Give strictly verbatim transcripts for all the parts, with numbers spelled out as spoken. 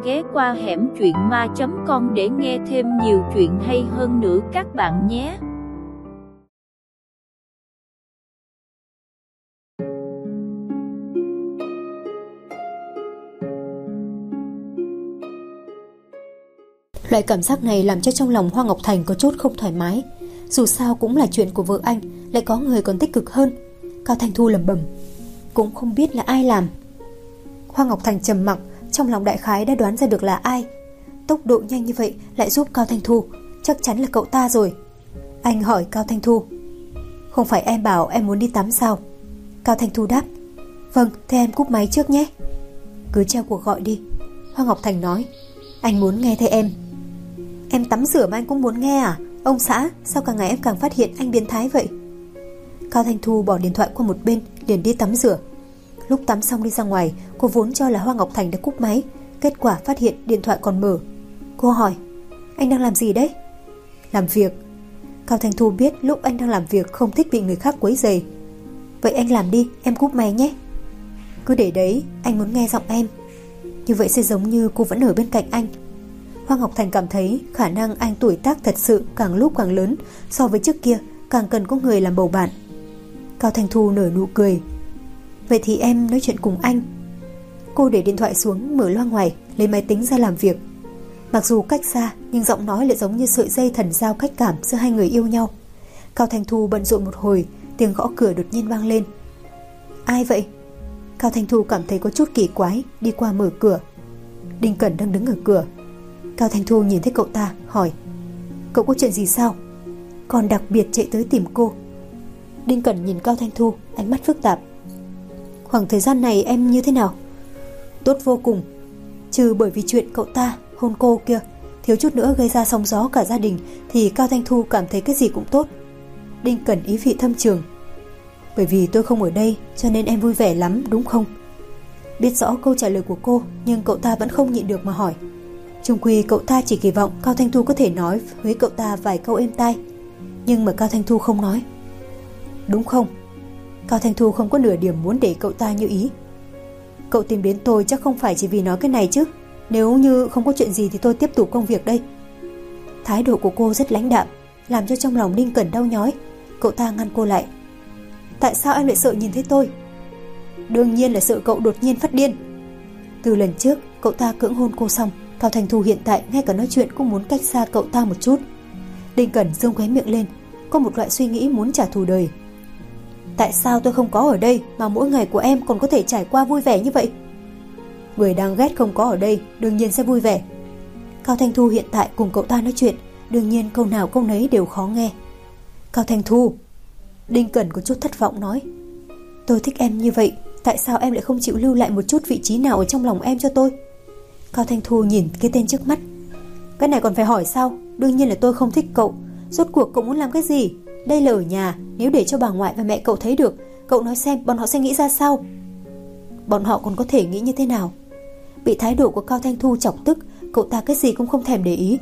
ghé qua hẻm truyện ma chấm com để nghe thêm nhiều chuyện hay hơn nữa các bạn nhé. Loại cảm giác này làm cho trong lòng Hoa Ngọc Thành có chút không thoải mái. Dù sao cũng là chuyện của vợ anh, lại có người còn tích cực hơn. Cao Thanh Thu lẩm bẩm, cũng không biết là ai làm. Hoa Ngọc Thành trầm mặc, trong lòng đại khái đã đoán ra được là ai. Tốc độ nhanh như vậy lại giúp Cao Thanh Thu, chắc chắn là cậu ta rồi. Anh hỏi Cao Thanh Thu, không phải em bảo em muốn đi tắm sao? Cao Thanh Thu đáp, vâng, thế em cúp máy trước nhé. Cứ treo cuộc gọi đi, Hoa Ngọc Thành nói, anh muốn nghe thấy em. Em tắm rửa mà anh cũng muốn nghe à? Ông xã, sao càng ngày em càng phát hiện anh biến thái vậy? Cao Thanh Thu bỏ điện thoại qua một bên, liền đi tắm rửa. Lúc tắm xong đi ra ngoài, cô vốn cho là Hoa Ngọc Thành đã cúp máy, kết quả phát hiện điện thoại còn mở. Cô hỏi, anh đang làm gì đấy? Làm việc. Cao Thanh Thu biết lúc anh đang làm việc không thích bị người khác quấy rầy. Vậy anh làm đi, em cúp máy nhé. Cứ để đấy, anh muốn nghe giọng em. Như vậy sẽ giống như cô vẫn ở bên cạnh anh. Hoa Ngọc Thành cảm thấy khả năng anh tuổi tác thật sự càng lúc càng lớn, so với trước kia càng cần có người làm bầu bạn. Cao Thanh Thu nở nụ cười. Vậy thì em nói chuyện cùng anh. Cô để điện thoại xuống, mở loa ngoài, lấy máy tính ra làm việc. Mặc dù cách xa, nhưng giọng nói lại giống như sợi dây thần giao cách cảm giữa hai người yêu nhau. Cao Thanh Thu bận rộn một hồi, tiếng gõ cửa đột nhiên vang lên. Ai vậy? Cao Thanh Thu cảm thấy có chút kỳ quái, đi qua mở cửa. Đinh Cẩn đang đứng ở cửa. Cao Thanh Thu nhìn thấy cậu ta, hỏi, cậu có chuyện gì sao? Còn đặc biệt chạy tới tìm cô. Đinh Cẩn nhìn Cao Thanh Thu, ánh mắt phức tạp. Khoảng thời gian này em như thế nào? Tốt vô cùng. Trừ bởi vì chuyện cậu ta hôn cô kia, thiếu chút nữa gây ra sóng gió cả gia đình, thì Cao Thanh Thu cảm thấy cái gì cũng tốt. Đinh Cẩn ý vị thâm trường. Bởi vì tôi không ở đây, cho nên em vui vẻ lắm, đúng không? Biết rõ câu trả lời của cô, nhưng cậu ta vẫn không nhịn được mà hỏi. Chung quy cậu ta chỉ kỳ vọng Cao Thanh Thu có thể nói với cậu ta vài câu êm tai, nhưng mà Cao Thanh Thu không nói. Đúng không? Cao Thanh Thu không có nửa điểm muốn để cậu ta như ý. Cậu tìm đến tôi chắc không phải chỉ vì nói cái này chứ? Nếu như không có chuyện gì thì tôi tiếp tục công việc đây. Thái độ của cô rất lãnh đạm, làm cho trong lòng Đinh Cẩn đau nhói. Cậu ta ngăn cô lại. Tại sao em lại sợ nhìn thấy tôi? Đương nhiên là sợ cậu đột nhiên phát điên. Từ lần trước cậu ta cưỡng hôn cô xong, Cao Thanh Thu hiện tại ngay cả nói chuyện cũng muốn cách xa cậu ta một chút. Đinh Cẩn dương khóe miệng lên, có một loại suy nghĩ muốn trả thù đời. Tại sao tôi không có ở đây mà mỗi ngày của em còn có thể trải qua vui vẻ như vậy? Người đang ghét không có ở đây đương nhiên sẽ vui vẻ. Cao Thanh Thu hiện tại cùng cậu ta nói chuyện, đương nhiên câu nào câu nấy đều khó nghe. Cao Thanh Thu, Đinh Cẩn có chút thất vọng nói, tôi thích em như vậy, tại sao em lại không chịu lưu lại một chút vị trí nào ở trong lòng em cho tôi? Cao Thanh Thu nhìn cái tên trước mắt. Cái này còn phải hỏi sao? Đương nhiên là tôi không thích cậu. Rốt cuộc cậu muốn làm cái gì? Đây là ở nhà, nếu để cho bà ngoại và mẹ cậu thấy được, cậu nói xem bọn họ sẽ nghĩ ra sao? Bọn họ còn có thể nghĩ như thế nào? Bị thái độ của Cao Thanh Thu chọc tức, cậu ta cái gì cũng không thèm để ý.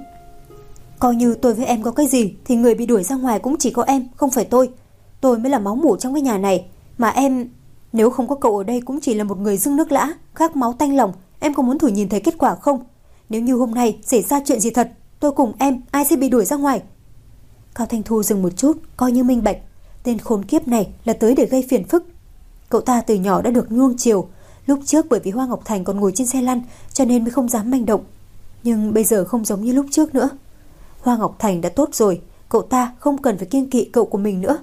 Coi như tôi với em có cái gì thì người bị đuổi ra ngoài cũng chỉ có em, không phải tôi. Tôi mới là máu mủ trong cái nhà này. Mà em, nếu không có cậu ở đây cũng chỉ là một người dưng nước lã, khát máu tanh lòng. Em có muốn thử nhìn thấy kết quả không? Nếu như hôm nay xảy ra chuyện gì thật, tôi cùng em ai sẽ bị đuổi ra ngoài? Cao Thanh Thu dừng một chút, coi như minh bạch. Tên khốn kiếp này là tới để gây phiền phức. Cậu ta từ nhỏ đã được nuông chiều. Lúc trước bởi vì Hoa Ngọc Thành còn ngồi trên xe lăn, cho nên mới không dám manh động. Nhưng bây giờ không giống như lúc trước nữa. Hoa Ngọc Thành đã tốt rồi, cậu ta không cần phải kiêng kỵ cậu của mình nữa.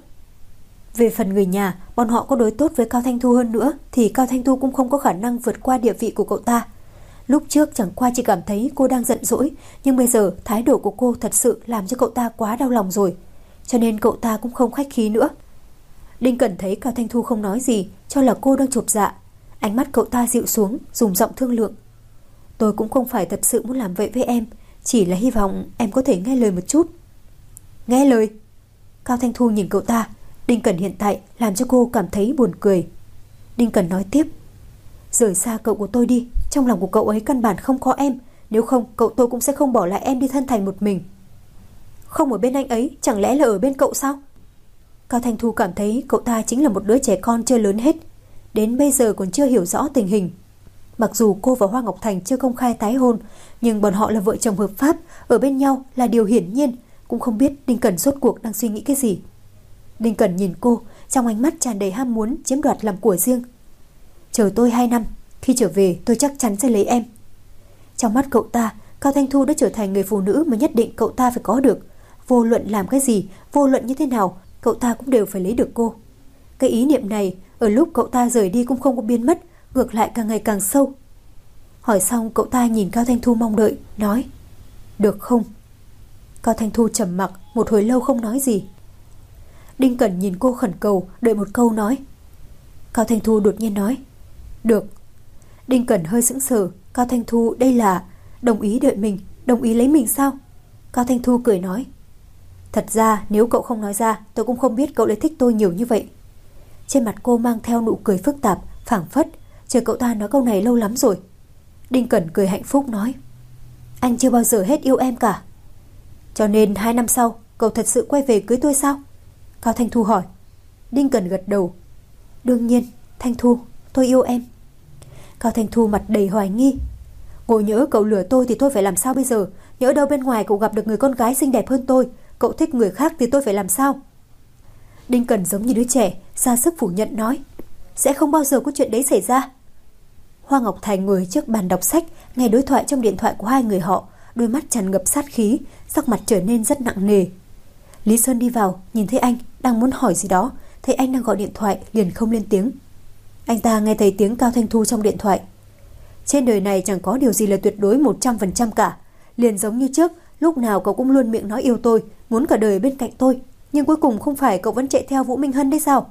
Về phần người nhà, bọn họ có đối tốt với Cao Thanh Thu hơn nữa thì Cao Thanh Thu cũng không có khả năng vượt qua địa vị của cậu ta. Lúc trước chẳng qua chỉ cảm thấy cô đang giận dỗi, nhưng bây giờ thái độ của cô thật sự làm cho cậu ta quá đau lòng rồi, cho nên cậu ta cũng không khách khí nữa. Đinh Cẩn thấy Cao Thanh Thu không nói gì, cho là cô đang chột dạ. Ánh mắt cậu ta dịu xuống, dùng giọng thương lượng. Tôi cũng không phải thật sự muốn làm vậy với em, chỉ là hy vọng em có thể nghe lời một chút. Nghe lời? Cao Thanh Thu nhìn cậu ta. Đinh Cẩn hiện tại làm cho cô cảm thấy buồn cười. Đinh Cẩn nói tiếp. Rời xa cậu của tôi đi, trong lòng của cậu ấy căn bản không có em. Nếu không cậu tôi cũng sẽ không bỏ lại em đi thân thành một mình. Không ở bên anh ấy, chẳng lẽ là ở bên cậu sao? Cao Thanh Thu cảm thấy cậu ta chính là một đứa trẻ con chưa lớn hết, đến bây giờ còn chưa hiểu rõ tình hình. Mặc dù cô và Hoa Ngọc Thành chưa công khai tái hôn, nhưng bọn họ là vợ chồng hợp pháp, ở bên nhau là điều hiển nhiên. Cũng không biết Đinh Cẩn rốt cuộc đang suy nghĩ cái gì. Đinh Cẩn nhìn cô, trong ánh mắt tràn đầy ham muốn chiếm đoạt làm của riêng. Chờ tôi hai năm, khi trở về tôi chắc chắn sẽ lấy em. Trong mắt cậu ta, Cao Thanh Thu đã trở thành người phụ nữ mà nhất định cậu ta phải có được. Vô luận làm cái gì, vô luận như thế nào, cậu ta cũng đều phải lấy được cô. Cái ý niệm này, ở lúc cậu ta rời đi cũng không có biến mất, ngược lại càng ngày càng sâu. Hỏi xong, cậu ta nhìn Cao Thanh Thu mong đợi, nói: được không? Cao Thanh Thu trầm mặc, một hồi lâu không nói gì. Đinh Cẩn nhìn cô khẩn cầu, đợi một câu nói. Cao Thanh Thu đột nhiên nói: được. Đinh Cẩn hơi sững sờ. Cao Thanh Thu đây là đồng ý đợi mình, đồng ý lấy mình sao? Cao Thanh Thu cười nói: thật ra nếu cậu không nói ra, tôi cũng không biết cậu lại thích tôi nhiều như vậy. Trên mặt cô mang theo nụ cười phức tạp, phảng phất chờ cậu ta nói câu này lâu lắm rồi. Đinh Cẩn cười hạnh phúc nói: anh chưa bao giờ hết yêu em cả. Cho nên hai năm sau cậu thật sự quay về cưới tôi sao? Cao Thanh Thu hỏi. Đinh Cẩn gật đầu. Đương nhiên, Thanh Thu, tôi yêu em. Cao Thanh Thu mặt đầy hoài nghi. Ngồi nhỡ cậu lừa tôi thì tôi phải làm sao bây giờ? Nhỡ đâu bên ngoài cậu gặp được người con gái xinh đẹp hơn tôi, cậu thích người khác thì tôi phải làm sao? Đinh Cẩn giống như đứa trẻ, ra sức phủ nhận nói: sẽ không bao giờ có chuyện đấy xảy ra. Hoa Ngọc Thành ngồi trước bàn đọc sách, nghe đối thoại trong điện thoại của hai người họ, đôi mắt tràn ngập sát khí, sắc mặt trở nên rất nặng nề. Lý Sơn đi vào, nhìn thấy anh đang muốn hỏi gì đó, thấy anh đang gọi điện thoại liền không lên tiếng. Anh ta nghe thấy tiếng Cao Thanh Thu trong điện thoại. Trên đời này chẳng có điều gì là tuyệt đối một trăm phần trăm cả. Liền giống như trước, lúc nào cậu cũng luôn miệng nói yêu tôi, muốn cả đời bên cạnh tôi, nhưng cuối cùng không phải cậu vẫn chạy theo Vũ Minh Hân đấy sao?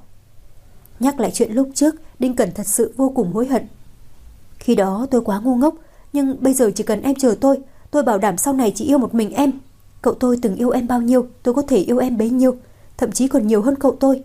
Nhắc lại chuyện lúc trước, Đinh Cẩn thật sự vô cùng hối hận. Khi đó tôi quá ngu ngốc, nhưng bây giờ chỉ cần em chờ tôi, tôi bảo đảm sau này chỉ yêu một mình em. Cậu tôi từng yêu em bao nhiêu, tôi có thể yêu em bấy nhiêu, thậm chí còn nhiều hơn cậu tôi.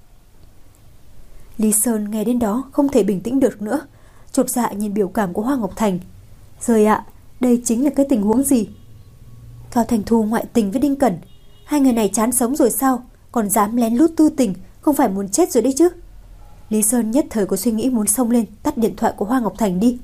Lý Sơn nghe đến đó không thể bình tĩnh được nữa, chột dạ nhìn biểu cảm của Hoa Ngọc Thành. Rồi ạ, đây chính là cái tình huống gì? Cao Thanh Thu ngoại tình với Đinh Cẩn, hai người này chán sống rồi sao? Còn dám lén lút tư tình, không phải muốn chết rồi đấy chứ? Lý Sơn nhất thời có suy nghĩ muốn xông lên tắt điện thoại của Hoa Ngọc Thành đi.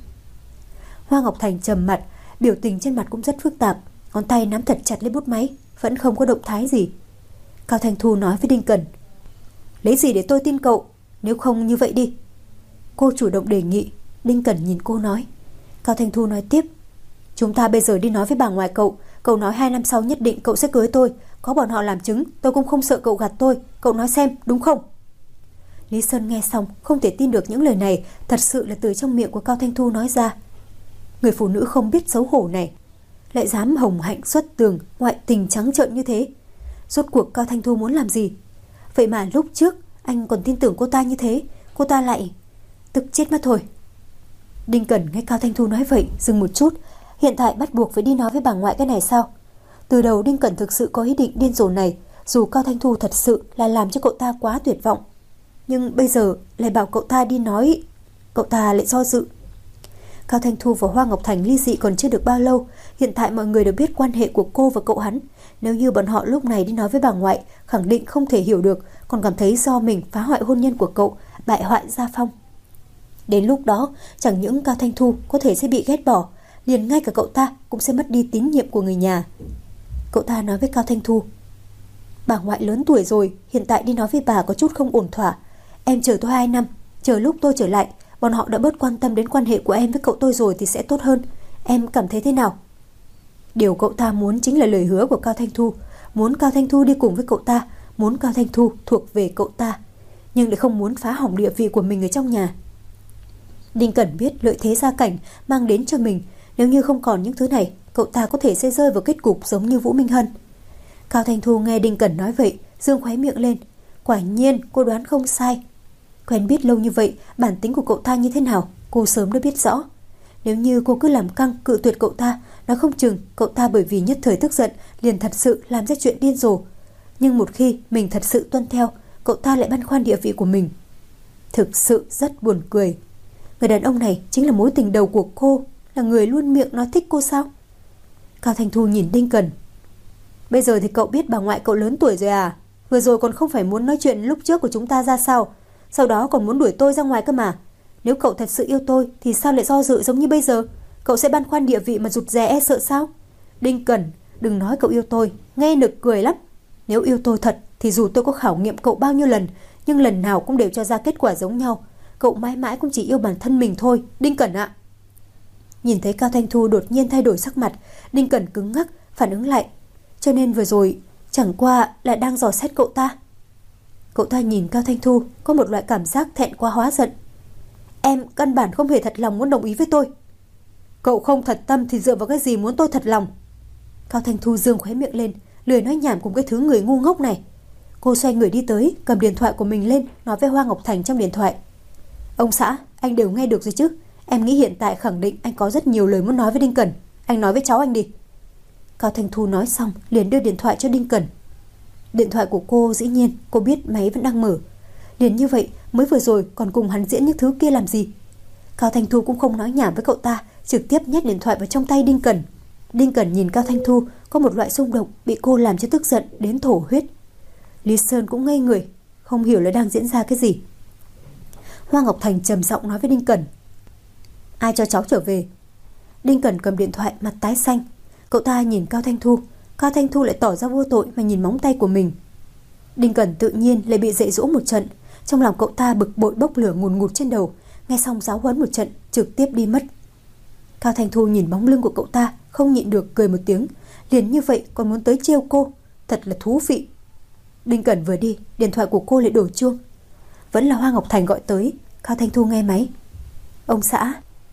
Hoa Ngọc Thành trầm mặt, biểu tình trên mặt cũng rất phức tạp, ngón tay nắm thật chặt lấy bút máy, vẫn không có động thái gì. Cao Thanh Thu nói với Đinh Cẩn: lấy gì để tôi tin cậu? Nếu không như vậy đi. Cô chủ động đề nghị. Đinh Cẩn nhìn cô nói. Cao Thanh Thu nói tiếp: chúng ta bây giờ đi nói với bà ngoại cậu. Cậu nói hai năm sau nhất định cậu sẽ cưới tôi. Có bọn họ làm chứng, tôi cũng không sợ cậu gạt tôi. Cậu nói xem, đúng không? Lý Sơn nghe xong không thể tin được những lời này thật sự là từ trong miệng của Cao Thanh Thu nói ra. Người phụ nữ không biết xấu hổ này lại dám hồng hạnh xuất tường, ngoại tình trắng trợn như thế. Rốt cuộc Cao Thanh Thu muốn làm gì? Vậy mà lúc trước anh còn tin tưởng cô ta như thế, cô ta lại... Tức chết mất thôi. Đinh Cẩn nghe Cao Thanh Thu nói vậy dừng một chút. Hiện tại bắt buộc phải đi nói với bà ngoại cái này sao? Từ đầu Đinh Cẩn thực sự có ý định điên rồ này, dù Cao Thanh Thu thật sự là làm cho cậu ta quá tuyệt vọng, nhưng bây giờ lại bảo cậu ta đi nói, cậu ta lại do dự. Cao Thanh Thu và Hoa Ngọc Thành ly dị còn chưa được bao lâu, hiện tại mọi người đều biết quan hệ của cô và cậu hắn. Nếu như bọn họ lúc này đi nói với bà ngoại, khẳng định không thể hiểu được, còn cảm thấy do mình phá hoại hôn nhân của cậu, bại hoại gia phong. Đến lúc đó, chẳng những Cao Thanh Thu có thể sẽ bị ghét bỏ, liền ngay cả cậu ta cũng sẽ mất đi tín nhiệm của người nhà. Cậu ta nói với Cao Thanh Thu: bà ngoại lớn tuổi rồi, hiện tại đi nói với bà có chút không ổn thỏa. Em chờ tôi hai năm, chờ lúc tôi trở lại, bọn họ đã bớt quan tâm đến quan hệ của em với cậu tôi rồi thì sẽ tốt hơn. Em cảm thấy thế nào? Điều cậu ta muốn chính là lời hứa của Cao Thanh Thu, muốn Cao Thanh Thu đi cùng với cậu ta, muốn Cao Thanh Thu thuộc về cậu ta, nhưng lại không muốn phá hỏng địa vị của mình ở trong nhà. Đinh Cẩn biết lợi thế gia cảnh mang đến cho mình, nếu như không còn những thứ này, cậu ta có thể sẽ rơi vào kết cục giống như Vũ Minh Hân. Cao Thanh Thu nghe Đinh Cẩn nói vậy, dương khóe miệng lên. Quả nhiên cô đoán không sai. Quen biết lâu như vậy, bản tính của cậu ta như thế nào cô sớm đã biết rõ. Nếu như cô cứ làm căng cự tuyệt cậu ta, nó không chừng cậu ta bởi vì nhất thời tức giận liền thật sự làm ra chuyện điên rồ. Nhưng một khi mình thật sự tuân theo, cậu ta lại băn khoăn địa vị của mình. Thực sự rất buồn cười. Người đàn ông này chính là mối tình đầu của cô, là người luôn miệng nói thích cô sao? Cao Thanh Thu nhìn Đinh Cẩn. Bây giờ thì cậu biết bà ngoại cậu lớn tuổi rồi à? Vừa rồi còn không phải muốn nói chuyện lúc trước của chúng ta ra sao? Sau đó còn muốn đuổi tôi ra ngoài cơ mà. Nếu cậu thật sự yêu tôi thì sao lại do dự giống như bây giờ? Cậu sẽ băn khoăn địa vị mà rụt rè e sợ sao? Đinh Cẩn, đừng nói cậu yêu tôi, nghe nực cười lắm. Nếu yêu tôi thật thì dù tôi có khảo nghiệm cậu bao nhiêu lần, nhưng lần nào cũng đều cho ra kết quả giống nhau. Cậu mãi mãi cũng chỉ yêu bản thân mình thôi, Đinh Cẩn ạ. Nhìn thấy Cao Thanh Thu đột nhiên thay đổi sắc mặt, Đinh Cẩn cứng ngắc, phản ứng lại. Cho nên vừa rồi chẳng qua là đang dò xét cậu ta. Cậu ta nhìn Cao Thanh Thu, có một loại cảm giác thẹn quá hóa giận. Em căn bản không hề thật lòng muốn đồng ý với tôi. Cậu không thật tâm thì dựa vào cái gì muốn tôi thật lòng? Cao Thanh Thu giương khóe miệng lên, lười nói nhảm cùng cái thứ người ngu ngốc này. Cô xoay người đi tới, cầm điện thoại của mình lên, nói với Hoa Ngọc Thành trong điện thoại. Ông xã, anh đều nghe được rồi chứ? Em nghĩ hiện tại khẳng định anh có rất nhiều lời muốn nói với Đinh Cẩn. Anh nói với cháu anh đi. Cao Thanh Thu nói xong liền đưa điện thoại cho Đinh Cẩn. Điện thoại của cô dĩ nhiên cô biết máy vẫn đang mở. Liền như vậy mới vừa rồi còn cùng hắn diễn những thứ kia làm gì? Cao Thanh Thu cũng không nói nhảm với cậu ta, trực tiếp nhét điện thoại vào trong tay Đinh Cẩn. Đinh Cẩn nhìn Cao Thanh Thu có một loại xung động, bị cô làm cho tức giận đến thổ huyết. Lý Sơn cũng ngây người, không hiểu là đang diễn ra cái gì. Hoa Ngọc Thành trầm giọng nói với Đinh Cẩn. Ai cho cháu trở về? Đinh Cẩn cầm điện thoại, mặt tái xanh. Cậu ta nhìn Cao Thanh Thu, Cao Thanh Thu lại tỏ ra vô tội mà nhìn móng tay của mình. Đinh Cẩn tự nhiên lại bị dạy dỗ một trận. Trong lòng cậu ta bực bội bốc lửa ngùn ngụt trên đầu. Nghe xong giáo huấn một trận, trực tiếp đi mất. Cao Thanh Thu nhìn bóng lưng của cậu ta, không nhịn được cười một tiếng. Liền như vậy còn muốn tới trêu cô, thật là thú vị. Đinh Cẩn vừa đi, điện thoại của cô lại đổ chuông. Vẫn là Hoa Ngọc Thành gọi tới. Cao Thanh Thu nghe máy. Ông xã,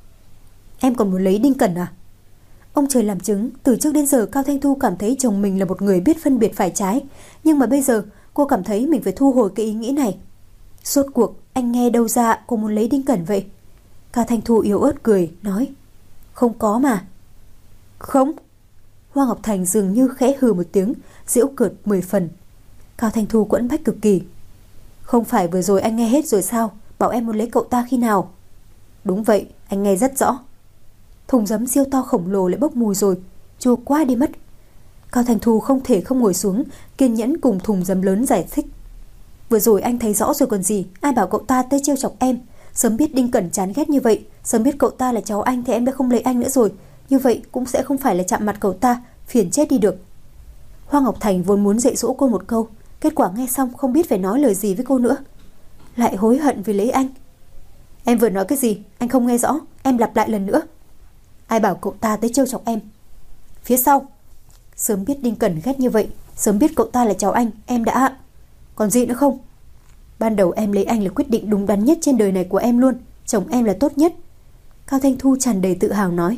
em còn muốn lấy Đinh Cẩn à? Ông trời làm chứng, từ trước đến giờ Cao Thanh Thu cảm thấy chồng mình là một người biết phân biệt phải trái. Nhưng mà bây giờ cô cảm thấy mình phải thu hồi cái ý nghĩ này. Suốt cuộc anh nghe đâu ra cô muốn lấy Đinh Cẩn vậy? Cao Thanh Thu yếu ớt cười, nói. Không có mà. Không. Hoa Ngọc Thành dường như khẽ hừ một tiếng, giễu cợt mười phần. Cao Thanh Thu quẫn bách cực kỳ. Không phải vừa rồi anh nghe hết rồi sao? Bảo em muốn lấy cậu ta khi nào? Đúng vậy, anh nghe rất rõ. Thùng giấm siêu to khổng lồ lại bốc mùi rồi, chua quá đi mất. Cao Thanh Thu không thể không ngồi xuống, kiên nhẫn cùng thùng giấm lớn giải thích. Vừa rồi anh thấy rõ rồi còn gì, ai bảo cậu ta tới trêu chọc em. Sớm biết Đinh Cẩn chán ghét như vậy, sớm biết cậu ta là cháu anh thì em đã không lấy anh nữa rồi. Như vậy cũng sẽ không phải là chạm mặt cậu ta, phiền chết đi được. Hoa Ngọc Thành vốn muốn dạy dỗ cô một câu, kết quả nghe xong không biết phải nói lời gì với cô nữa. Lại hối hận vì lấy anh. Em vừa nói cái gì, anh không nghe rõ, em lặp lại lần nữa. Ai bảo cậu ta tới trêu chọc em? Phía sau. Sớm biết Đinh Cẩn ghét như vậy, sớm biết cậu ta là cháu anh, em đã... Còn gì nữa không? Ban đầu em lấy anh là quyết định đúng đắn nhất trên đời này của em luôn. Chồng em là tốt nhất. Cao Thanh Thu tràn đầy tự hào nói.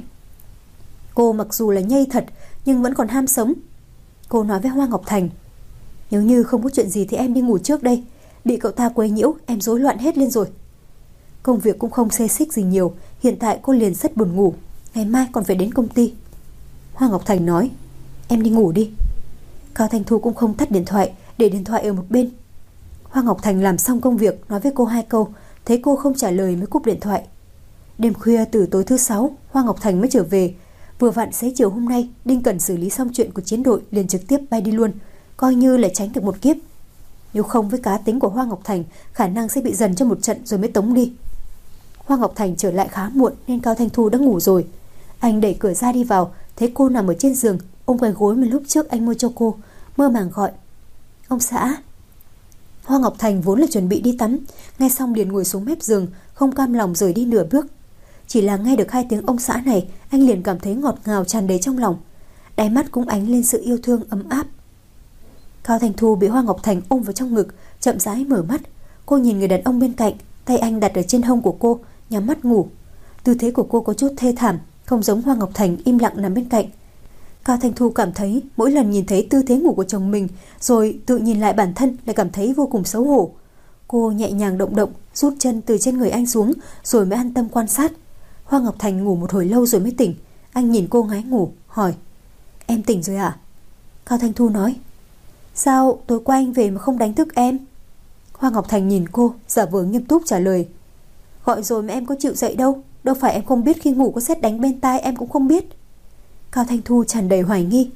Cô mặc dù là nhây thật nhưng vẫn còn ham sống. Cô nói với Hoa Ngọc Thành. Nếu như không có chuyện gì thì em đi ngủ trước đây. Bị cậu ta quấy nhiễu, em rối loạn hết lên rồi. Công việc cũng không xê xích gì nhiều. Hiện tại cô liền rất buồn ngủ. Ngày mai còn phải đến công ty. Hoa Ngọc Thành nói. Em đi ngủ đi. Cao Thanh Thu cũng không tắt điện thoại, để điện thoại ở một bên. Hoa Ngọc Thành làm xong công việc, nói với cô hai câu, thấy cô không trả lời mới cúp điện thoại. Đêm khuya từ tối thứ sáu, Hoa Ngọc Thành mới trở về. Vừa vặn xế chiều hôm nay, Đinh Cẩn xử lý xong chuyện của chiến đội liền trực tiếp bay đi luôn, coi như là tránh được một kiếp. Nếu không với cá tính của Hoa Ngọc Thành, khả năng sẽ bị dần cho một trận rồi mới tống đi. Hoa Ngọc Thành trở lại khá muộn nên Cao Thanh Thu đã ngủ rồi. Anh đẩy cửa ra đi vào, thấy cô nằm ở trên giường, ôm cái gối mà lúc trước anh mua cho cô, mơ màng gọi. Ông xã. Hoa Ngọc Thành vốn là chuẩn bị đi tắm, nghe xong liền ngồi xuống mép giường, không cam lòng rời đi nửa bước. Chỉ là nghe được hai tiếng ông xã này, anh liền cảm thấy ngọt ngào tràn đầy trong lòng. Đáy mắt cũng ánh lên sự yêu thương ấm áp. Cao Thanh Thu bị Hoa Ngọc Thành ôm vào trong ngực, chậm rãi mở mắt. Cô nhìn người đàn ông bên cạnh, tay anh đặt ở trên hông của cô, nhắm mắt ngủ. Tư thế của cô có chút thê thảm, không giống Hoa Ngọc Thành im lặng nằm bên cạnh. Cao Thanh Thu cảm thấy mỗi lần nhìn thấy tư thế ngủ của chồng mình, rồi tự nhìn lại bản thân lại cảm thấy vô cùng xấu hổ. Cô nhẹ nhàng động động, rút chân từ trên người anh xuống, rồi mới an tâm quan sát. Hoa Ngọc Thành ngủ một hồi lâu rồi mới tỉnh. Anh nhìn cô ngái ngủ, hỏi. Em tỉnh rồi à? Cao Thanh Thu nói. Sao tối qua anh về mà không đánh thức em? Hoa Ngọc Thành nhìn cô, giả vờ nghiêm túc trả lời. Gọi rồi mà em có chịu dậy đâu. Đâu phải em không biết khi ngủ có sét đánh bên tai em cũng không biết. Cao Thanh Thu tràn đầy hoài nghi.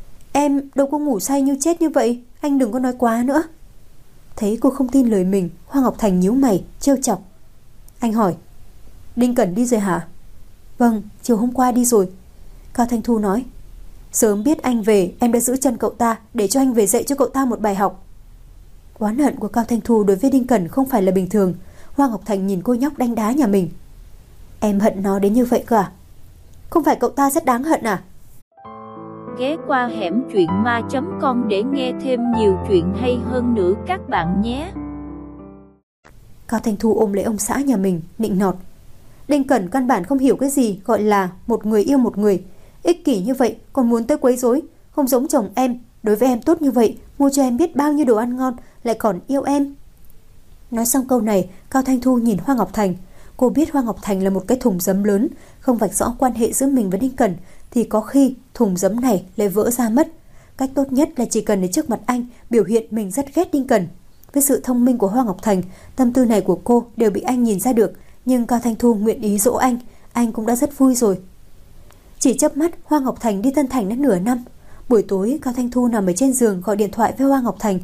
Em đâu có ngủ say như chết như vậy, anh đừng có nói quá nữa. Thấy cô không tin lời mình, Hoa Ngọc Thành nhíu mày, trêu chọc. Anh hỏi. Đinh Cẩn đi rồi hả? Vâng, chiều hôm qua đi rồi. Cao Thanh Thu nói. Sớm biết anh về, em đã giữ chân cậu ta để cho anh về dạy cho cậu ta một bài học. Oán hận của Cao Thanh Thu đối với Đinh Cẩn không phải là bình thường. Hoa Ngọc Thành nhìn cô nhóc đánh đá nhà mình. Em hận nó đến như vậy cơ à? Không phải cậu ta rất đáng hận à? Ghé qua hẻm truyện ma chấm com để nghe thêm nhiều chuyện hay hơn nữa các bạn nhé. Cao Thanh Thu ôm lấy ông xã nhà mình, nịnh nọt. Đinh Cẩn căn bản không hiểu cái gì gọi là một người yêu một người. Ích kỷ như vậy còn muốn tới quấy rối. Không giống chồng em, đối với em tốt như vậy, mua cho em biết bao nhiêu đồ ăn ngon, lại còn yêu em. Nói xong câu này, Cao Thanh Thu nhìn Hoa Ngọc Thành. Cô biết Hoa Ngọc Thành là một cái thùng giấm lớn, không vạch rõ quan hệ giữa mình và Đinh Cẩn thì có khi thùng giấm này lại vỡ ra mất. Cách tốt nhất là chỉ cần ở trước mặt anh biểu hiện mình rất ghét Đinh Cẩn. Với sự thông minh của Hoa Ngọc Thành, tâm tư này của cô đều bị anh nhìn ra được, nhưng Cao Thanh Thu nguyện ý dỗ anh, anh cũng đã rất vui rồi. Chỉ chớp mắt, Hoa Ngọc Thành đi Tân Thành đã nửa năm. Buổi tối, Cao Thanh Thu nằm ở trên giường gọi điện thoại với Hoa Ngọc Thành.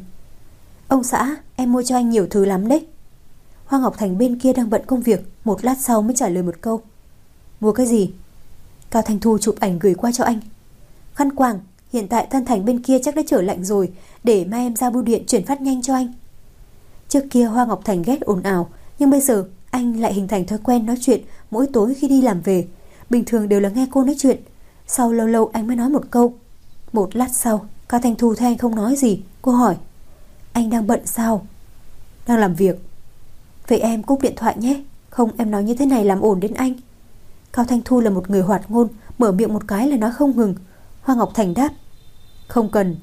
Ông xã, em mua cho anh nhiều thứ lắm đấy. Hoa Ngọc Thành bên kia đang bận công việc, một lát sau mới trả lời một câu. Mua cái gì? Cao Thanh Thu chụp ảnh gửi qua cho anh. Khăn quàng, hiện tại Tân Thành bên kia chắc đã trở lạnh rồi, để mai em ra bưu điện chuyển phát nhanh cho anh. Trước kia Hoa Ngọc Thành ghét ồn ào, nhưng bây giờ anh lại hình thành thói quen nói chuyện mỗi tối khi đi làm về. Bình thường đều là nghe cô nói chuyện. Sau lâu lâu anh mới nói một câu. Một lát sau, Cao Thanh Thu thấy anh không nói gì, cô hỏi. Anh đang bận sao? Đang làm việc. Vậy em cúp điện thoại nhé, không em nói như thế này làm ổn đến anh. Cao Thanh Thu là một người hoạt ngôn, mở miệng một cái là nói không ngừng. Hoa Ngọc Thành đáp. Không cần.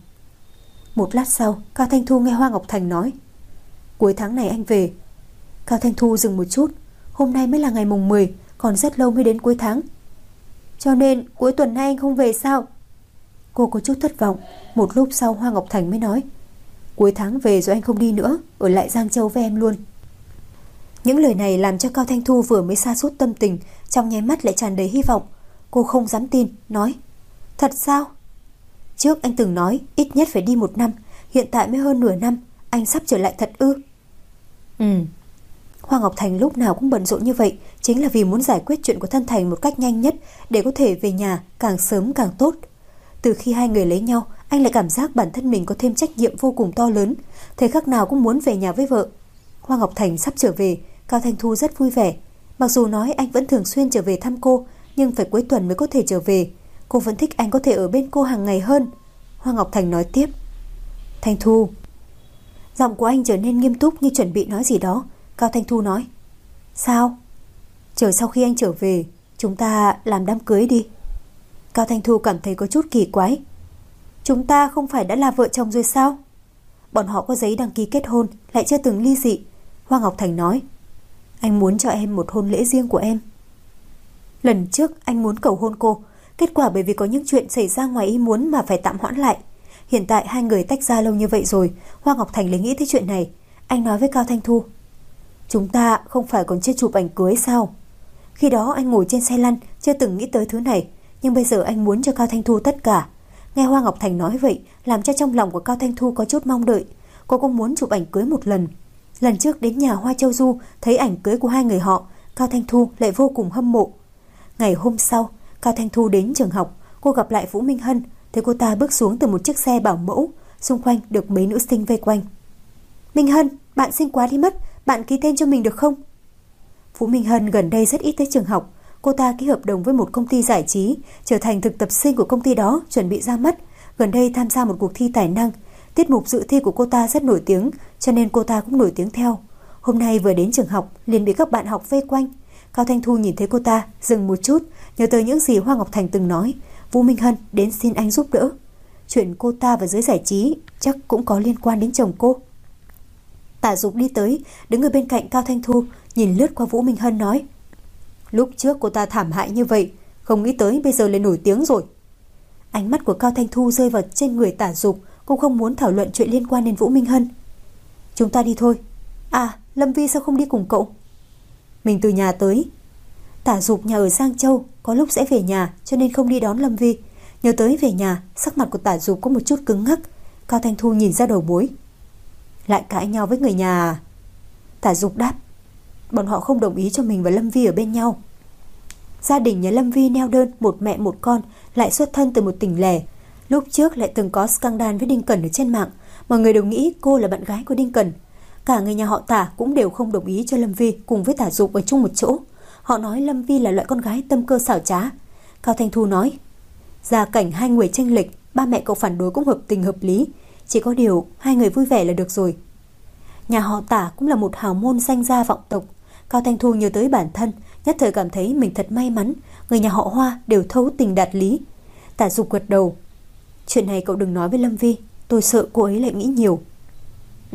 Một lát sau, Cao Thanh Thu nghe Hoa Ngọc Thành nói. Cuối tháng này anh về. Cao Thanh Thu dừng một chút. Hôm nay mới là ngày mùng mười, còn rất lâu mới đến cuối tháng. Cho nên cuối tuần nay anh không về sao? Cô có chút thất vọng. Một lúc sau Hoa Ngọc Thành mới nói. Cuối tháng về rồi anh không đi nữa, ở lại Giang Châu với em luôn. Những lời này làm cho Cao Thanh Thu vừa mới sa sút tâm tình, trong nháy mắt lại tràn đầy hy vọng. Cô không dám tin, nói. Thật sao? Trước anh từng nói ít nhất phải đi một năm, hiện tại mới hơn nửa năm, anh sắp trở lại thật ư? Ừ. Hoa Ngọc Thành lúc nào cũng bận rộn như vậy, chính là vì muốn giải quyết chuyện của Thân Thành một cách nhanh nhất, để có thể về nhà càng sớm càng tốt. Từ khi hai người lấy nhau, anh lại cảm giác bản thân mình có thêm trách nhiệm vô cùng to lớn, thời khắc nào cũng muốn về nhà với vợ. Hoa Ngọc Thành sắp trở về, Cao Thanh Thu rất vui vẻ. Mặc dù nói anh vẫn thường xuyên trở về thăm cô, nhưng phải cuối tuần mới có thể trở về. Cô vẫn thích anh có thể ở bên cô hàng ngày hơn. Hoa Ngọc Thành nói tiếp. Thanh Thu. Giọng của anh trở nên nghiêm túc như chuẩn bị nói gì đó. Cao Thanh Thu nói. Sao? Chờ sau khi anh trở về, chúng ta làm đám cưới đi. Cao Thanh Thu cảm thấy có chút kỳ quái. Chúng ta không phải đã là vợ chồng rồi sao? Bọn họ có giấy đăng ký kết hôn, lại chưa từng ly dị. Hoa Ngọc Thành nói. Anh muốn cho em một hôn lễ riêng của em. Lần trước anh muốn cầu hôn cô, kết quả bởi vì có những chuyện xảy ra ngoài ý muốn mà phải tạm hoãn lại. Hiện tại hai người tách ra lâu như vậy rồi, Hoa Ngọc Thành lại nghĩ tới chuyện này. Anh nói với Cao Thanh Thu. Chúng ta không phải còn chưa chụp ảnh cưới sao? Khi đó anh ngồi trên xe lăn, chưa từng nghĩ tới thứ này, nhưng bây giờ anh muốn cho Cao Thanh Thu tất cả. Nghe Hoa Ngọc Thành nói vậy, làm cho trong lòng của Cao Thanh Thu có chút mong đợi. Cô cũng muốn chụp ảnh cưới một lần. Lần trước đến nhà Hoa Châu Du, thấy ảnh cưới của hai người họ, Cao Thanh Thu lại vô cùng hâm mộ. Ngày hôm sau, Cao Thanh Thu đến trường học, cô gặp lại Vũ Minh Hân, thấy cô ta bước xuống từ một chiếc xe bảo mẫu, xung quanh được mấy nữ sinh vây quanh. Minh Hân, bạn xinh quá đi mất, bạn ký tên cho mình được không? Vũ Minh Hân gần đây rất ít tới trường học, cô ta ký hợp đồng với một công ty giải trí, trở thành thực tập sinh của công ty đó, chuẩn bị ra mắt. Gần đây tham gia một cuộc thi tài năng, tiết mục dự thi của cô ta rất nổi tiếng, cho nên cô ta cũng nổi tiếng theo. Hôm nay vừa đến trường học, liền bị các bạn học vây quanh. Cao Thanh Thu nhìn thấy cô ta, dừng một chút, nhớ tới những gì Hoa Ngọc Thành từng nói. Vũ Minh Hân đến xin anh giúp đỡ. Chuyện cô ta và giới giải trí chắc cũng có liên quan đến chồng cô. Tả Dục đi tới, đứng ở bên cạnh Cao Thanh Thu, nhìn lướt qua Vũ Minh Hân nói. Lúc trước cô ta thảm hại như vậy, không nghĩ tới bây giờ lại nổi tiếng rồi. Ánh mắt của Cao Thanh Thu rơi vào trên người Tả Dục, cũng không muốn thảo luận chuyện liên quan đến Vũ Minh Hân. Chúng ta đi thôi. À, Lâm Vi sao không đi cùng cậu? Mình từ nhà tới. Tả Dục nhà ở Giang Châu, có lúc sẽ về nhà, cho nên không đi đón Lâm Vi. Nhớ tới về nhà, sắc mặt của Tả Dục có một chút cứng ngắc. Cao Thanh Thu nhìn ra đầu bối. Lại cãi nhau với người nhà à? Tả Dục đáp. bọn họ không đồng ý cho mình và Lâm Vi ở bên nhau. Gia đình nhà Lâm Vi neo đơn, một mẹ một con, lại xuất thân từ một tỉnh lẻ. Lúc trước lại từng có scandal với Đinh Cẩn ở trên mạng, mọi người đều nghĩ cô là bạn gái của Đinh Cẩn. Cả người nhà họ Tả cũng đều không đồng ý cho Lâm Vi cùng với Tả Dục ở chung một chỗ. Họ nói Lâm Vi là loại con gái tâm cơ xảo trá. Cao Thanh Thu nói, gia cảnh hai người chênh lệch, ba mẹ cậu phản đối cũng hợp tình hợp lý, chỉ có điều hai người vui vẻ là được rồi. Nhà họ Tả cũng là một hào môn danh gia vọng tộc. Cao Thanh Thu nhớ tới bản thân, nhất thời cảm thấy mình thật may mắn, người nhà họ Hoa đều thấu tình đạt lý. Tả Dục gật đầu, chuyện này cậu đừng nói với Lâm Vi, tôi sợ cô ấy lại nghĩ nhiều. Ừ.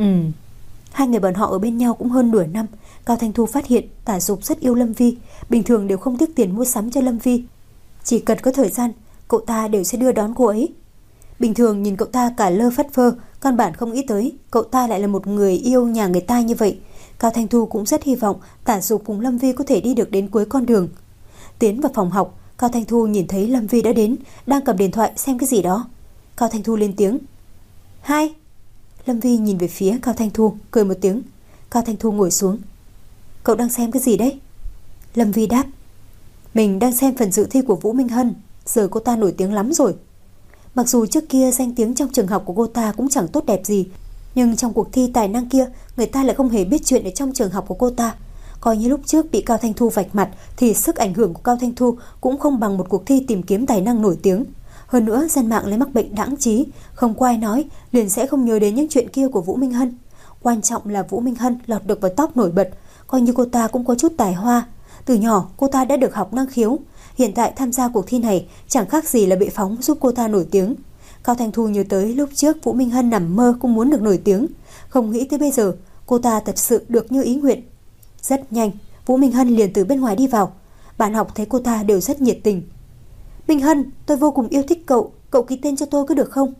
Hai người bọn họ ở bên nhau cũng hơn nửa năm. Cao Thanh Thu phát hiện Tả Dục rất yêu Lâm Vi, bình thường đều không tiếc tiền mua sắm cho Lâm Vi. Chỉ cần có thời gian, cậu ta đều sẽ đưa đón cô ấy. Bình thường nhìn cậu ta cả lơ phất phơ, căn bản không nghĩ tới cậu ta lại là một người yêu nhà người ta như vậy. Cao Thanh Thu cũng rất hy vọng Tả Dục cùng Lâm Vi có thể đi được đến cuối con đường. Tiến vào phòng học, Cao Thanh Thu nhìn thấy Lâm Vi đã đến, đang cầm điện thoại xem cái gì đó. Cao Thanh Thu lên tiếng, hai. Lâm Vi nhìn về phía Cao Thanh Thu, cười một tiếng. Cao Thanh Thu ngồi xuống. Cậu đang xem cái gì đấy? Lâm Vi đáp, mình đang xem phần dự thi của Vũ Minh Hân. Giờ cô ta nổi tiếng lắm rồi. Mặc dù trước kia danh tiếng trong trường học của cô ta cũng chẳng tốt đẹp gì, nhưng trong cuộc thi tài năng kia, người ta lại không hề biết chuyện ở trong trường học của cô ta. Coi như lúc trước bị Cao Thanh Thu vạch mặt, thì sức ảnh hưởng của Cao Thanh Thu cũng không bằng một cuộc thi tìm kiếm tài năng nổi tiếng. Hơn nữa, dân mạng lấy mắc bệnh đãng trí, không có ai nói liền sẽ không nhớ đến những chuyện kia của Vũ Minh Hân. Quan trọng là Vũ Minh Hân lọt được vào top nổi bật, coi như cô ta cũng có chút tài hoa. Từ nhỏ cô ta đã được học năng khiếu, hiện tại tham gia cuộc thi này chẳng khác gì là bệ phóng giúp cô ta nổi tiếng. Cao Thanh Thu nhớ tới lúc trước Vũ Minh Hân nằm mơ cũng muốn được nổi tiếng, không nghĩ tới bây giờ cô ta thật sự được như ý nguyện. Rất nhanh, Vũ Minh Hân liền từ bên ngoài đi vào. Bạn học thấy cô ta đều rất nhiệt tình. Minh Hân, tôi vô cùng yêu thích cậu, cậu ký tên cho tôi có được không?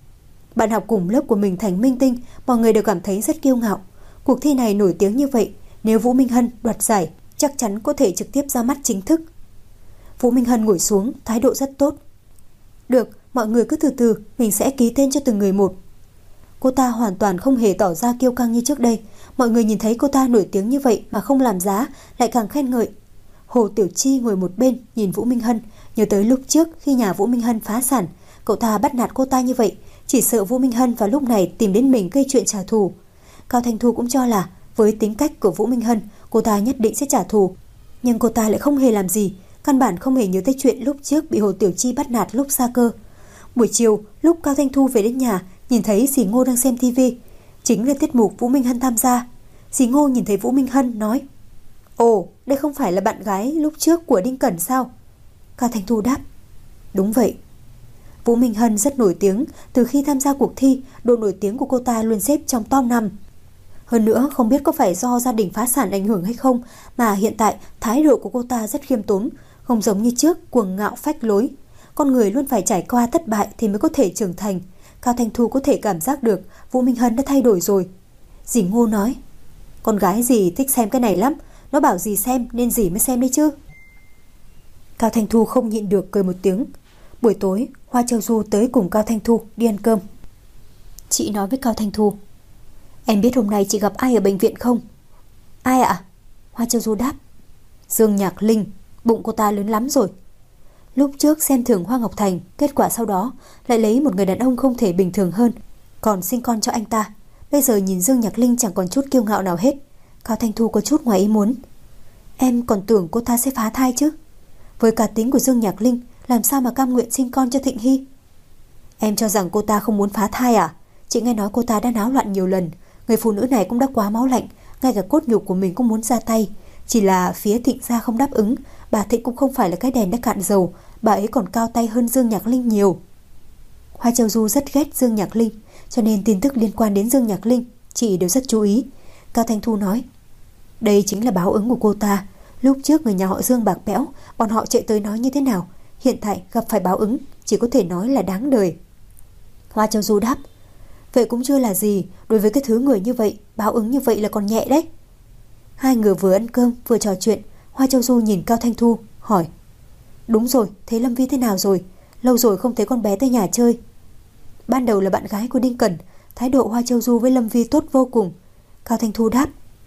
Bạn học cùng lớp của mình thành minh tinh, mọi người đều cảm thấy rất kiêu ngạo. Cuộc thi này nổi tiếng như vậy, nếu Vũ Minh Hân đoạt giải, chắc chắn có thể trực tiếp ra mắt chính thức. Vũ Minh Hân ngồi xuống, thái độ rất tốt. Được, mọi người cứ từ từ, mình sẽ ký tên cho từng người một. Cô ta hoàn toàn không hề tỏ ra kiêu căng như trước đây. Mọi người nhìn thấy cô ta nổi tiếng như vậy mà không làm giá, lại càng khen ngợi. Hồ Tiểu Chi ngồi một bên nhìn Vũ Minh Hân, nhớ tới lúc trước khi nhà Vũ Minh Hân phá sản, cậu ta bắt nạt cô ta như vậy, chỉ sợ Vũ Minh Hân vào lúc này tìm đến mình gây chuyện trả thù. Cao Thanh Thu cũng cho là với tính cách của Vũ Minh Hân, cô ta nhất định sẽ trả thù, nhưng cô ta lại không hề làm gì, căn bản không hề nhớ tới chuyện lúc trước bị Hồ Tiểu Chi bắt nạt lúc xa cơ. Buổi chiều, lúc Cao Thanh Thu về đến nhà, nhìn thấy dì Ngô đang xem tivi, chính là tiết mục Vũ Minh Hân tham gia. Dì Ngô nhìn thấy Vũ Minh Hân nói, ồ, đây không phải là bạn gái lúc trước của Đinh Cẩn sao? Cao Thanh Thu đáp, đúng vậy. Vũ Minh Hân rất nổi tiếng, từ khi tham gia cuộc thi, độ nổi tiếng của cô ta luôn xếp trong top năm. Hơn nữa, không biết có phải do gia đình phá sản ảnh hưởng hay không, mà hiện tại thái độ của cô ta rất khiêm tốn, không giống như trước cuồng ngạo phách lối. Con người luôn phải trải qua thất bại thì mới có thể trưởng thành. Cao Thanh Thu có thể cảm giác được Vũ Minh Hân đã thay đổi rồi. Dì Ngô nói, con gái dì thích xem cái này lắm, nó bảo dì xem nên dì mới xem đấy chứ. Cao Thanh Thu không nhịn được cười một tiếng. Buổi tối, Hoa Châu Du tới cùng Cao Thanh Thu đi ăn cơm. Chị nói với Cao Thanh Thu, em biết hôm nay chị gặp ai ở bệnh viện không? Ai ạ? Hoa Châu Du đáp, Dương Nhạc Linh, bụng cô ta lớn lắm rồi. Lúc trước xem thường Hoa Ngọc Thành, kết quả sau đó lại lấy một người đàn ông không thể bình thường hơn, còn sinh con cho anh ta. Bây giờ nhìn Dương Nhạc Linh chẳng còn chút kiêu ngạo nào hết. Cao Thanh Thu có chút ngoài ý muốn. Em còn tưởng cô ta sẽ phá thai chứ. Với cá tính của Dương Nhạc Linh, làm sao mà cam nguyện sinh con cho Thịnh Hy? Em cho rằng cô ta không muốn phá thai à? Chị nghe nói cô ta đã náo loạn nhiều lần. Người phụ nữ này cũng đã quá máu lạnh, ngay cả cốt nhục của mình cũng muốn ra tay. Chỉ là phía Thịnh gia không đáp ứng. Bà Thịnh cũng không phải là cái đèn đã cạn dầu, bà ấy còn cao tay hơn Dương Nhạc Linh nhiều. Hoa Châu Du rất ghét Dương Nhạc Linh, cho nên tin tức liên quan đến Dương Nhạc Linh chị đều rất chú ý. Cao Thanh Thu nói, đây chính là báo ứng của cô ta. Lúc trước người nhà họ Dương bạc bẽo, bọn họ chạy tới nói như thế nào, hiện tại gặp phải báo ứng, chỉ có thể nói là đáng đời. Hoa Châu Du đáp, vậy cũng chưa là gì, đối với cái thứ người như vậy, báo ứng như vậy là còn nhẹ đấy. Hai người vừa ăn cơm vừa trò chuyện. Hoa Châu Du nhìn Cao Thanh Thu hỏi, đúng rồi, thế Lâm Vi thế nào rồi? Lâu rồi không thấy con bé tới nhà chơi. Ban đầu là bạn gái của Đinh Cẩn, thái độ Hoa Châu Du với Lâm Vi tốt vô cùng. Cao Thanh Thu đáp,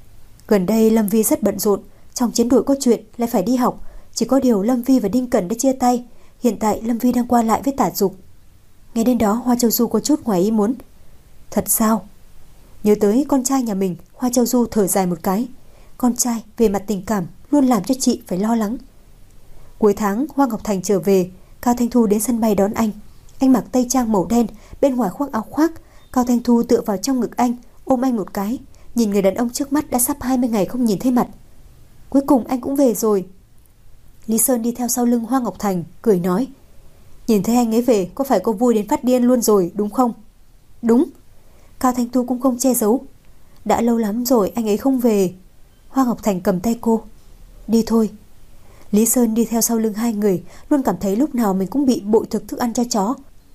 Gần đây Lâm Vi rất bận rộn, trong chiến đội có chuyện lại phải đi học. Chỉ có điều Lâm Vi và Đinh Cẩn đã chia tay. Hiện tại Lâm Vi đang qua lại với Tả Dục. Nghe đến đó Hoa Châu Du có chút ngoài ý muốn. Thật sao? Nhớ tới con trai nhà mình, Hoa Châu Du thở dài một cái. Con trai về mặt tình cảm luôn làm cho chị phải lo lắng. Cuối tháng Hoa Ngọc Thành trở về, Cao Thanh Thu đến sân bay đón anh. Anh mặc tây trang màu đen, bên ngoài khoác áo khoác. Cao Thanh Thu tựa vào trong ngực anh, ôm anh một cái, nhìn người đàn ông trước mắt đã sắp hai mươi ngày không nhìn thấy mặt. Cuối cùng anh cũng về rồi. Lý Sơn đi theo sau lưng Hoa Ngọc Thành, cười nói: Nhìn thấy anh ấy về, có phải cô vui đến phát điên luôn rồi, đúng không? Đúng. Cao Thanh Thu cũng không che giấu. Đã lâu lắm rồi anh ấy không về. Hoa Ngọc Thành cầm tay cô: Đi thôi. Lý Sơn đi theo sau lưng hai người, luôn cảm thấy lúc nào mình cũng bị bội thực thức ăn cho chó.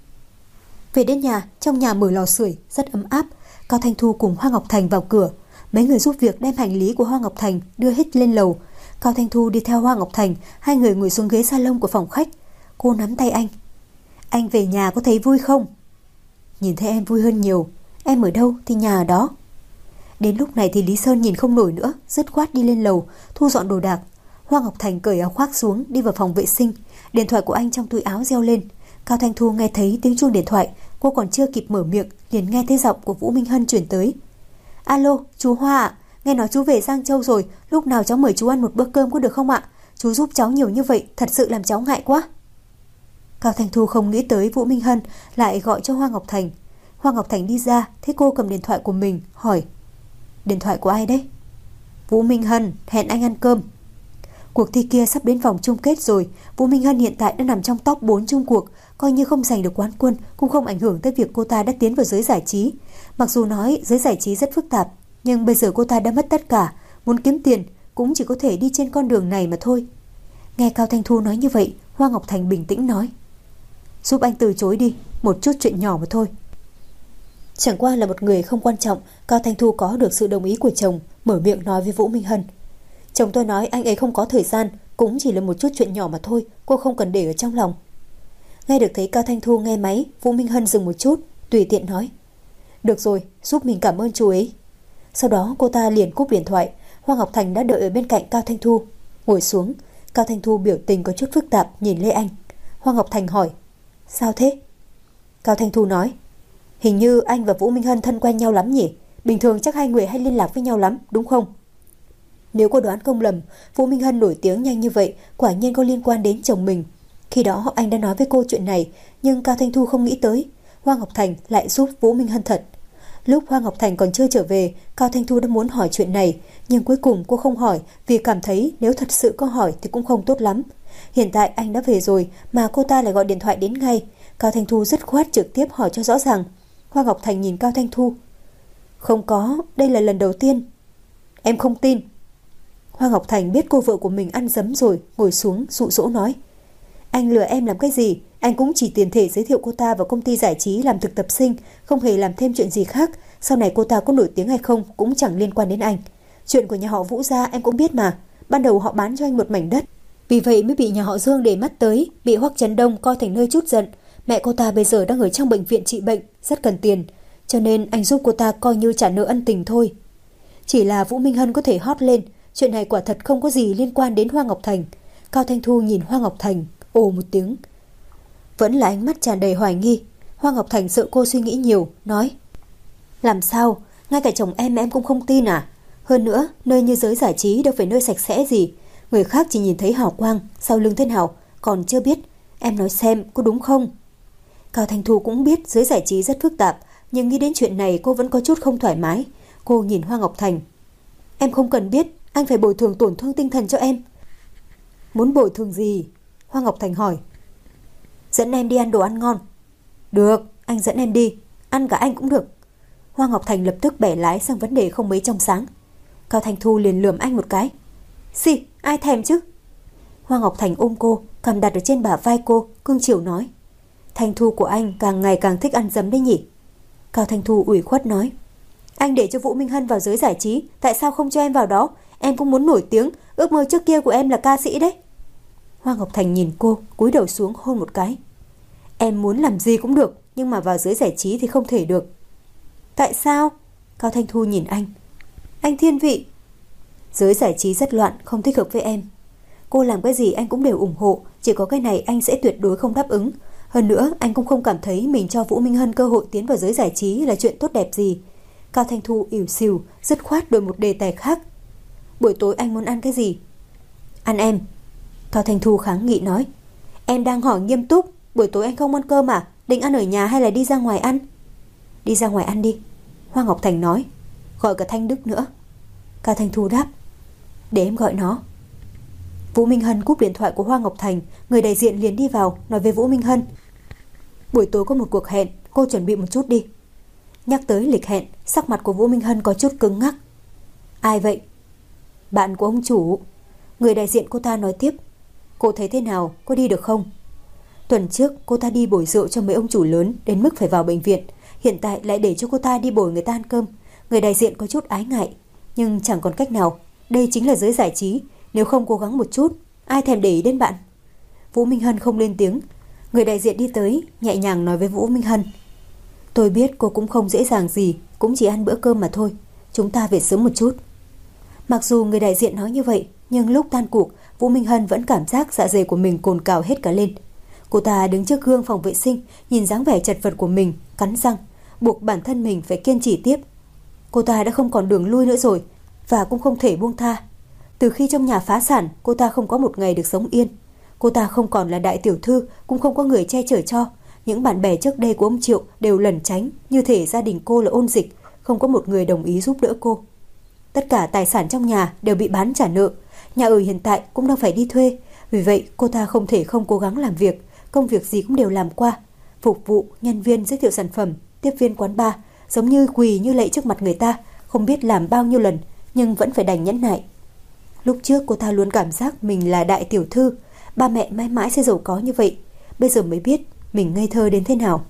Về đến nhà, trong nhà mở lò sưởi rất ấm áp. Cao Thanh Thu cùng Hoa Ngọc Thành vào cửa. Mấy người giúp việc đem hành lý của Hoa Ngọc Thành đưa hết lên lầu. Cao Thanh Thu đi theo Hoa Ngọc Thành, hai người ngồi xuống ghế salon của phòng khách. Cô nắm tay anh: Anh về nhà có thấy vui không? Nhìn thấy em vui hơn nhiều. Em ở đâu thì nhà ở đó. Đến lúc này thì Lý Sơn nhìn không nổi nữa, dứt khoát đi lên lầu thu dọn đồ đạc. Hoa Ngọc Thành cởi áo khoác xuống, đi vào phòng vệ sinh. Điện thoại của anh trong túi áo reo lên. Cao Thanh Thu nghe thấy tiếng chuông điện thoại. Cô còn chưa kịp mở miệng liền nghe thấy giọng của Vũ Minh Hân chuyển tới. Alo, chú Hoa ạ, nghe nói chú về Giang Châu rồi, lúc nào cháu mời chú ăn một bữa cơm có được không ạ? Chú giúp cháu nhiều như vậy, thật sự làm cháu ngại quá. Cao Thanh Thu không nghĩ tới Vũ Minh Hân lại gọi cho Hoa Ngọc Thành. Hoa Ngọc Thành đi ra, thấy cô cầm điện thoại của mình, hỏi: Điện thoại của ai đấy? Vũ Minh Hân, hẹn anh ăn cơm. Cuộc thi kia sắp đến vòng chung kết rồi. Vũ Minh Hân hiện tại đã nằm trong top bốn chung cuộc, coi như không giành được quán quân cũng không ảnh hưởng tới việc cô ta đã tiến vào giới giải trí. Mặc dù nói giới giải trí rất phức tạp, nhưng bây giờ cô ta đã mất tất cả, muốn kiếm tiền cũng chỉ có thể đi trên con đường này mà thôi. Nghe Cao Thanh Thu nói như vậy, Hoa Ngọc Thành bình tĩnh nói: Giúp anh từ chối đi, một chút chuyện nhỏ mà thôi. Chẳng qua là một người không quan trọng, Cao Thanh Thu có được sự đồng ý của chồng, mở miệng nói với Vũ Minh Hân: Chồng tôi nói anh ấy không có thời gian, cũng chỉ là một chút chuyện nhỏ mà thôi, cô không cần để ở trong lòng. Nghe được thấy Cao Thanh Thu nghe máy, Vũ Minh Hân dừng một chút, tùy tiện nói: Được rồi, giúp mình cảm ơn chú ấy. Sau đó cô ta liền cúp điện thoại. Hoa Ngọc Thành đã đợi ở bên cạnh Cao Thanh Thu. Ngồi xuống, Cao Thanh Thu biểu tình có chút phức tạp nhìn Lê Anh. Hoa Ngọc Thành hỏi: Sao thế? Cao Thanh Thu nói: Hình như anh và Vũ Minh Hân thân quen nhau lắm nhỉ? Bình thường chắc hai người hay liên lạc với nhau lắm, đúng không? Nếu cô đoán không lầm, Vũ Minh Hân nổi tiếng nhanh như vậy quả nhiên có liên quan đến chồng mình. Khi đó anh đã nói với cô chuyện này, nhưng Cao Thanh Thu không nghĩ tới Hoa Ngọc Thành lại giúp Vũ Minh Hân thật. Lúc Hoa Ngọc Thành còn chưa trở về, Cao Thanh Thu đã muốn hỏi chuyện này, nhưng cuối cùng cô không hỏi vì cảm thấy nếu thật sự có hỏi thì cũng không tốt lắm. Hiện tại anh đã về rồi mà cô ta lại gọi điện thoại đến ngay. Cao Thanh Thu dứt khoát trực tiếp hỏi cho rõ ràng. Hoa Ngọc Thành nhìn Cao Thanh Thu: Không có, đây là lần đầu tiên. Em không tin. Hoa Ngọc Thành biết cô vợ của mình ăn dấm rồi, ngồi xuống dụ dỗ nói: Anh lừa em làm cái gì? Anh cũng chỉ tiền thể giới thiệu cô ta vào công ty giải trí làm thực tập sinh, không hề làm thêm chuyện gì khác. Sau này cô ta có nổi tiếng hay không cũng chẳng liên quan đến anh. Chuyện của nhà họ Vũ gia em cũng biết mà. Ban đầu họ bán cho anh một mảnh đất, vì vậy mới bị nhà họ Dương để mắt tới, bị Hoắc Trấn Đông coi thành nơi trút giận. Mẹ cô ta bây giờ đang ở trong bệnh viện trị bệnh, rất cần tiền, cho nên anh giúp cô ta coi như trả nợ ân tình thôi. Chỉ là Vũ Minh Hân có thể hot lên, chuyện này quả thật không có gì liên quan đến Hoa Ngọc Thành. Cao Thanh Thu nhìn Hoa Ngọc Thành, ồ một tiếng. Vẫn là ánh mắt tràn đầy hoài nghi. Hoa Ngọc Thành sợ cô suy nghĩ nhiều, nói: Làm sao? Ngay cả chồng em em cũng không tin à? Hơn nữa, nơi như giới giải trí đâu phải nơi sạch sẽ gì. Người khác chỉ nhìn thấy hào quang, sau lưng thế nào còn chưa biết. Em nói xem có đúng không? Cao Thanh Thu cũng biết giới giải trí rất phức tạp, nhưng nghĩ đến chuyện này cô vẫn có chút không thoải mái. Cô nhìn Hoa Ngọc Thành: Em không cần biết, anh phải bồi thường tổn thương tinh thần cho em. Muốn bồi thường gì? Hoa Ngọc Thành hỏi. Dẫn em đi ăn đồ ăn ngon. Được, anh dẫn em đi, ăn cả anh cũng được. Hoa Ngọc Thành lập tức bẻ lái sang vấn đề không mấy trong sáng. Cao Thanh Thu liền lườm anh một cái. Xì, ai thèm chứ? Hoa Ngọc Thành ôm cô, cầm đặt ở trên bả vai cô, cưng chiều nói: Thanh Thu của anh càng ngày càng thích ăn dấm đấy nhỉ? Cao Thanh Thu ủy khuất nói: Anh để cho Vũ Minh Hân vào giới giải trí, tại sao không cho em vào đó? Em cũng muốn nổi tiếng, ước mơ trước kia của em là ca sĩ đấy. Hoa Ngọc Thành nhìn cô, cúi đầu xuống hôn một cái. Em muốn làm gì cũng được, nhưng mà vào giới giải trí thì không thể được. Tại sao? Cao Thanh Thu nhìn anh. Anh thiên vị. Giới giải trí rất loạn, không thích hợp với em. Cô làm cái gì anh cũng đều ủng hộ, chỉ có cái này anh sẽ tuyệt đối không đáp ứng. Hơn nữa anh cũng không cảm thấy mình cho Vũ Minh Hân cơ hội tiến vào giới giải trí là chuyện tốt đẹp gì. Cao Thanh Thu ỉu xìu, dứt khoát đổi một đề tài khác. Buổi tối anh muốn ăn cái gì? Ăn em. Cao Thanh Thu kháng nghị nói. Em đang hỏi nghiêm túc, buổi tối anh không ăn cơm à? Định ăn ở nhà hay là đi ra ngoài ăn? Đi ra ngoài ăn đi, Hoa Ngọc Thành nói. Gọi cả Thanh Đức nữa. Cao Thanh Thu đáp. Để em gọi nó. Vũ Minh Hân cúp điện thoại của Hoa Ngọc Thành, người đại diện liền đi vào nói với Vũ Minh Hân. Buổi tối có một cuộc hẹn, cô chuẩn bị một chút đi. Nhắc tới lịch hẹn, sắc mặt của Vũ Minh Hân có chút cứng ngắc. Ai vậy? Bạn của ông chủ. Người đại diện cô ta nói tiếp. Cô thấy thế nào, có đi được không? Tuần trước cô ta đi bồi rượu cho mấy ông chủ lớn đến mức phải vào bệnh viện, hiện tại lại để cho cô ta đi bồi người ta ăn cơm. Người đại diện có chút ái ngại, nhưng chẳng còn cách nào, đây chính là giới giải trí, nếu không cố gắng một chút, ai thèm để ý đến bạn. Vũ Minh Hân không lên tiếng. Người đại diện đi tới, nhẹ nhàng nói với Vũ Minh Hân. Tôi biết cô cũng không dễ dàng gì, cũng chỉ ăn bữa cơm mà thôi, chúng ta về sớm một chút. Mặc dù người đại diện nói như vậy, nhưng lúc tan cuộc, Vũ Minh Hân vẫn cảm giác dạ dày của mình cồn cào hết cả lên. Cô ta đứng trước gương phòng vệ sinh, nhìn dáng vẻ chật vật của mình, cắn răng, buộc bản thân mình phải kiên trì tiếp. Cô ta đã không còn đường lui nữa rồi, và cũng không thể buông tha. Từ khi trong nhà phá sản, cô ta không có một ngày được sống yên. Cô ta không còn là đại tiểu thư, cũng không có người che chở cho. Những bạn bè trước đây của ông Triệu đều lẩn tránh, như thể gia đình cô là ôn dịch, không có một người đồng ý giúp đỡ cô. Tất cả tài sản trong nhà đều bị bán trả nợ, nhà ở hiện tại cũng đang phải đi thuê. Vì vậy cô ta không thể không cố gắng làm việc, công việc gì cũng đều làm qua. Phục vụ, nhân viên giới thiệu sản phẩm, tiếp viên quán bar, giống như quỳ như lạy trước mặt người ta, không biết làm bao nhiêu lần, nhưng vẫn phải đành nhẫn nại. Lúc trước cô ta luôn cảm giác mình là đại tiểu thư, ba mẹ mãi mãi sẽ giàu có như vậy. Bây giờ mới biết mình ngây thơ đến thế nào.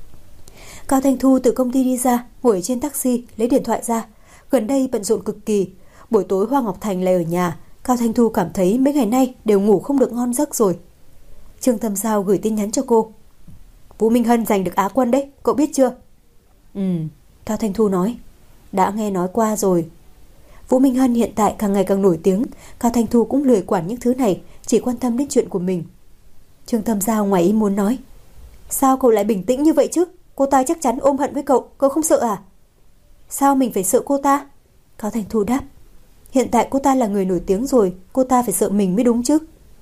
Cao Thanh Thu từ công ty đi ra, ngồi trên taxi, lấy điện thoại ra. Gần đây bận rộn cực kỳ. Buổi tối Hoa Ngọc Thành lại ở nhà. Cao Thanh Thu cảm thấy mấy ngày nay đều ngủ không được ngon giấc rồi. Trương Tâm Giao gửi tin nhắn cho cô. Vũ Minh Hân giành được Á quân đấy, cậu biết chưa? Ừ, Cao Thanh Thu nói. Đã nghe nói qua rồi. Vũ Minh Hân hiện tại càng ngày càng nổi tiếng, Cao Thanh Thu cũng lười quản những thứ này, chỉ quan tâm đến chuyện của mình. Trương Tâm Giao ngoài ý muốn nói. Sao cậu lại bình tĩnh như vậy chứ? Cô ta chắc chắn ôm hận với cậu, cậu không sợ à? Sao mình phải sợ cô ta? Cao Thanh Thu đáp. Hiện tại cô ta là người nổi tiếng rồi, cô ta phải sợ mình mới đúng chứ.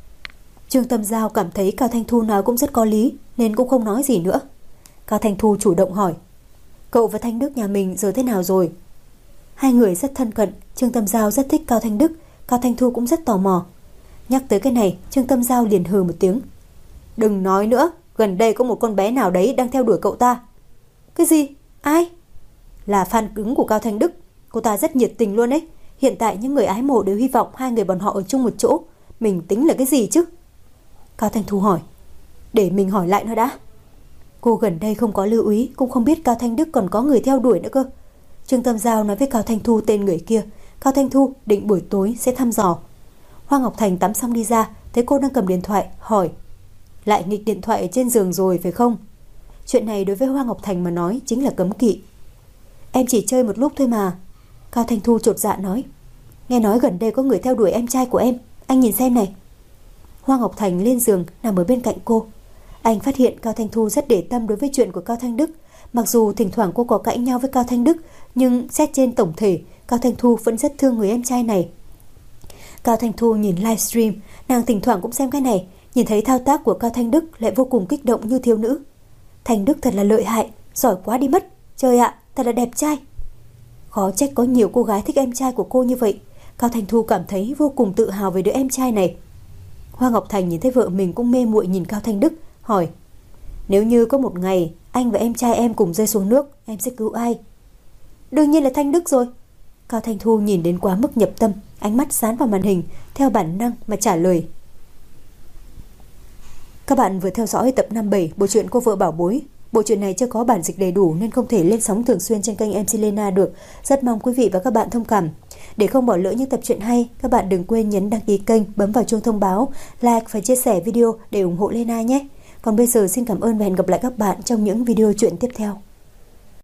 Trương Tâm Giao cảm thấy Cao Thanh Thu nói cũng rất có lý, nên cũng không nói gì nữa. Cao Thanh Thu chủ động hỏi. Cậu và Thanh Đức nhà mình giờ thế nào rồi? Hai người rất thân cận, Trương Tâm Giao rất thích Cao Thanh Đức, Cao Thanh Thu cũng rất tò mò. Nhắc tới cái này, Trương Tâm Giao liền hừ một tiếng. Đừng nói nữa, gần đây có một con bé nào đấy đang theo đuổi cậu ta. Cái gì? Ai? Là fan cứng của Cao Thanh Đức, cô ta rất nhiệt tình luôn ấy. Hiện tại những người ái mộ đều hy vọng hai người bọn họ ở chung một chỗ. Mình tính là cái gì chứ? Cao Thanh Thu hỏi. Để mình hỏi lại nó đã. Cô gần đây không có lưu ý, cũng không biết Cao Thanh Đức còn có người theo đuổi nữa cơ. Trương Tâm Giao nói với Cao Thanh Thu tên người kia. Cao Thanh Thu định buổi tối sẽ thăm dò. Hoa Ngọc Thành tắm xong đi ra, thấy cô đang cầm điện thoại, hỏi. Lại nghịch điện thoại ở trên giường rồi phải không? Chuyện này đối với Hoa Ngọc Thành mà nói chính là cấm kỵ. Em chỉ chơi một lúc thôi mà. Cao Thanh Thu chột dạ nói. Nghe nói gần đây có người theo đuổi em trai của em, anh nhìn xem này. Hoa Ngọc Thành lên giường nằm ở bên cạnh cô. Anh phát hiện Cao Thanh Thu rất để tâm đối với chuyện của Cao Thanh Đức. Mặc dù thỉnh thoảng cô có cãi nhau với Cao Thanh Đức, nhưng xét trên tổng thể, Cao Thanh Thu vẫn rất thương người em trai này. Cao Thanh Thu nhìn livestream, nàng thỉnh thoảng cũng xem cái này, nhìn thấy thao tác của Cao Thanh Đức lại vô cùng kích động như thiếu nữ. Thanh Đức thật là lợi hại, giỏi quá đi mất. Trời ạ, thật là đẹp trai. Khó trách có nhiều cô gái thích em trai của cô như vậy. Cao Thanh Thu cảm thấy vô cùng tự hào về đứa em trai này. Hoa Ngọc Thành nhìn thấy vợ mình cũng mê muội nhìn Cao Thanh Đức, hỏi. Nếu như có một ngày anh và em trai em cùng rơi xuống nước, em sẽ cứu ai? Đương nhiên là Thanh Đức rồi. Cao Thanh Thu nhìn đến quá mức nhập tâm, ánh mắt dán vào màn hình, theo bản năng mà trả lời. Các bạn vừa theo dõi tập năm bảy bộ truyện Cô vợ bảo bối. Bộ truyện này chưa có bản dịch đầy đủ nên không thể lên sóng thường xuyên trên kênh em xê Lena được. Rất mong quý vị và các bạn thông cảm. Để không bỏ lỡ những tập truyện hay, các bạn đừng quên nhấn đăng ký kênh, bấm vào chuông thông báo, like và chia sẻ video để ủng hộ Lena nhé. Còn bây giờ xin cảm ơn và hẹn gặp lại các bạn trong những video truyện tiếp theo.